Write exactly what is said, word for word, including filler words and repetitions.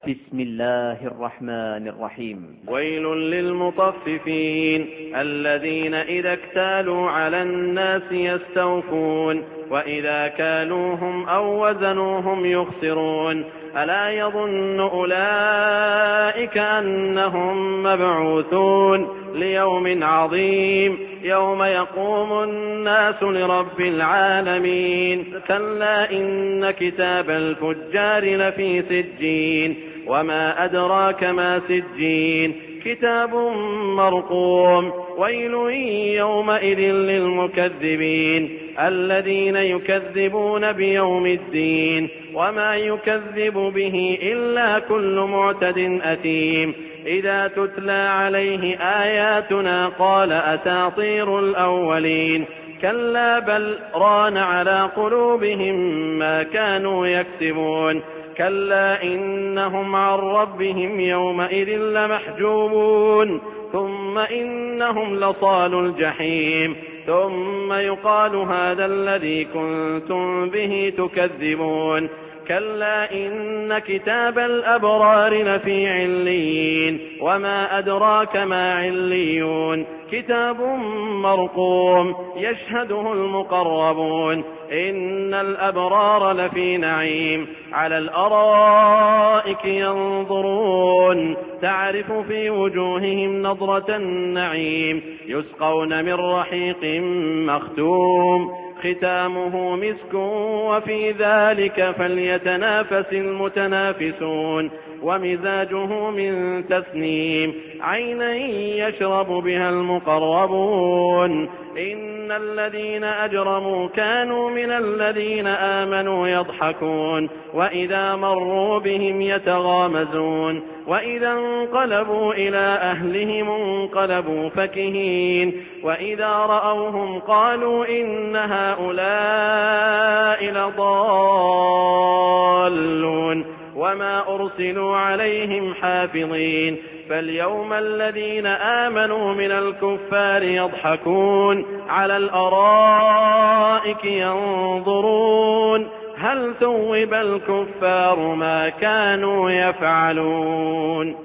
بسم الله الرحمن الرحيم. ويل للمطففين الذين إذا اكتالوا على الناس يستوفون وإذا كالوهم أو وزنوهم يخسرون ألا يظن أولئك أنهم مبعوثون ليوم عظيم يوم يقوم الناس لرب العالمين كلا إن كتاب الفجار لفي سجين وما أدراك ما سجين كتاب مرقوم ويل يومئذ للمكذبين الذين يكذبون بيوم الدين وما يكذب به إلا كل معتد أثيم إذا تتلى عليه آياتنا قال أساطير الأولين كلا بل ران على قلوبهم ما كانوا يكسبون كلا إنهم عن ربهم يومئذ لمحجوبون ثم إنهم لصالوا الجحيم ثم يقال هذا الذي كنتم به تكذبون كلا إن كتاب الأبرار لفي عليين وما أدراك ما عليون كتاب مرقوم يشهده المقربون إن الأبرار لفي نعيم على الأرائك ينظرون تعرف في وجوههم نضرة النعيم يسقون من رحيق مختوم ختامه مسك وفي ذلك فليتنافس المتنافسون ومزاجه من تسنيم عينا يشرب بها المقربون إن الذين أجرموا كانوا من الذين آمنوا يضحكون وإذا مروا بهم يتغامزون وإذا انقلبوا إلى أهلهم انقلبوا فكهين وإذا رأوهم قالوا إن هؤلاء لضالون وما أرسلوا عليهم حافظين فاليوم الذين آمنوا من الكفار يضحكون على الأرائك ينظرون هل ثوب الكفار ما كانوا يفعلون.